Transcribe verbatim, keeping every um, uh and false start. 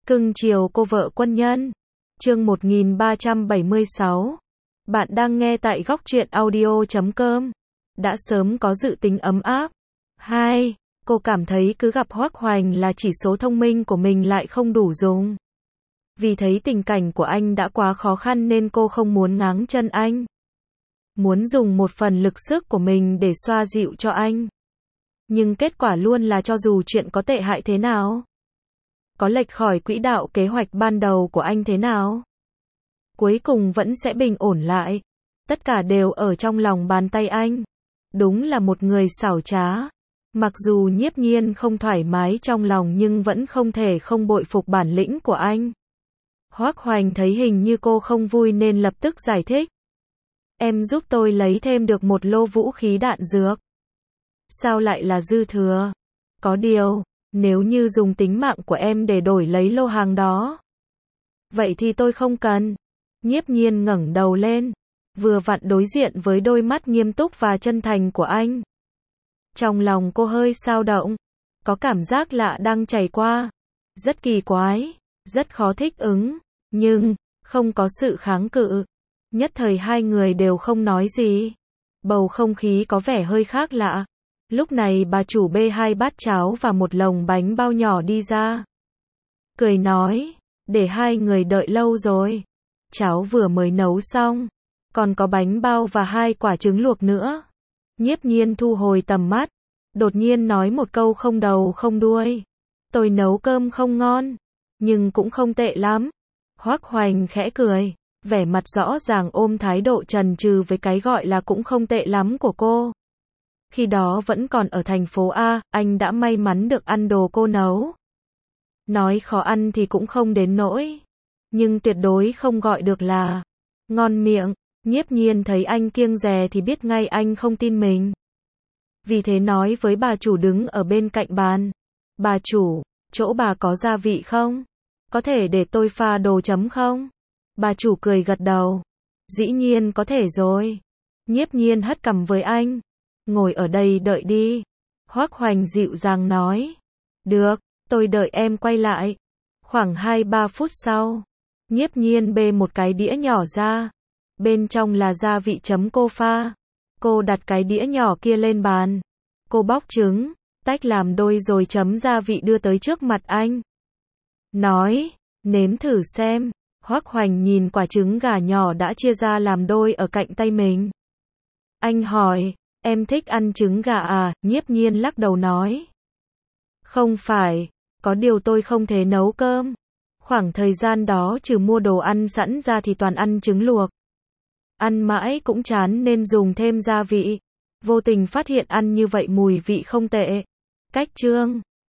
Cưng chiều cô vợ quân nhân. Chương một nghìn ba trăm bảy mươi sáu. Bạn đang nghe tại góc truyện audio chấm com. Đã sớm có dự tính ấm áp. hai. Cô cảm thấy cứ gặp Hoắc Hoành là chỉ số thông minh của mình lại không đủ dùng. Vì thấy tình cảnh của anh đã quá khó khăn nên cô không muốn ngáng chân anh. Muốn dùng một phần lực sức của mình để xoa dịu cho anh. Nhưng kết quả luôn là cho dù chuyện có tệ hại thế nào, có lệch khỏi quỹ đạo kế hoạch ban đầu của anh thế nào, cuối cùng vẫn sẽ bình ổn lại. Tất cả đều ở trong lòng bàn tay anh. Đúng là một người xảo trá. Mặc dù Nhiếp Nhiên không thoải mái trong lòng nhưng vẫn không thể không bội phục bản lĩnh của anh. Hoắc Hoành thấy hình như cô không vui nên lập tức giải thích. Em giúp tôi lấy thêm được một lô vũ khí đạn dược. Sao lại là dư thừa? Có điều, nếu như dùng tính mạng của em để đổi lấy lô hàng đó, vậy thì tôi không cần. Nhiếp Nhiên ngẩng đầu lên, vừa vặn đối diện với đôi mắt nghiêm túc và chân thành của anh. Trong lòng cô hơi dao động, có cảm giác lạ đang chảy qua. Rất kỳ quái, rất khó thích ứng, nhưng không có sự kháng cự. Nhất thời hai người đều không nói gì. Bầu không khí có vẻ hơi khác lạ. Lúc này bà chủ bê hai bát cháo và một lồng bánh bao nhỏ đi ra. Cười nói, để hai người đợi lâu rồi. Cháo vừa mới nấu xong, còn có bánh bao và hai quả trứng luộc nữa. Nhiếp Nhiên thu hồi tầm mắt, đột nhiên nói một câu không đầu không đuôi. Tôi nấu cơm không ngon, nhưng cũng không tệ lắm. Hoắc Hoành khẽ cười, vẻ mặt rõ ràng ôm thái độ chần chừ với cái gọi là cũng không tệ lắm của cô. Khi đó vẫn còn ở thành phố A, anh đã may mắn được ăn đồ cô nấu. Nói khó ăn thì cũng không đến nỗi, nhưng tuyệt đối không gọi được là ngon miệng. Nhiếp Nhiên thấy anh kiêng dè thì biết ngay anh không tin mình. Vì thế nói với bà chủ đứng ở bên cạnh bàn. Bà chủ, chỗ bà có gia vị không? Có thể để tôi pha đồ chấm không? Bà chủ cười gật đầu. Dĩ nhiên có thể rồi. Nhiếp Nhiên hất cằm với anh. Ngồi ở đây đợi đi. Hoắc Hoành dịu dàng nói. Được, tôi đợi em quay lại. Khoảng hai ba phút sau, Nhiếp Nhiên bê một cái đĩa nhỏ ra. Bên trong là gia vị chấm cô pha. Cô đặt cái đĩa nhỏ kia lên bàn. Cô bóc trứng, tách làm đôi rồi chấm gia vị đưa tới trước mặt anh. Nói, nếm thử xem. Hoắc Hoành nhìn quả trứng gà nhỏ đã chia ra làm đôi ở cạnh tay mình. Anh hỏi, em thích ăn trứng gà à? Nhiếp Nhiên lắc đầu nói. Không phải, có điều tôi không thể nấu cơm. Khoảng thời gian đó trừ mua đồ ăn sẵn ra thì toàn ăn trứng luộc. Ăn mãi cũng chán nên dùng thêm gia vị. Vô tình phát hiện ăn như vậy mùi vị không tệ. Cách chương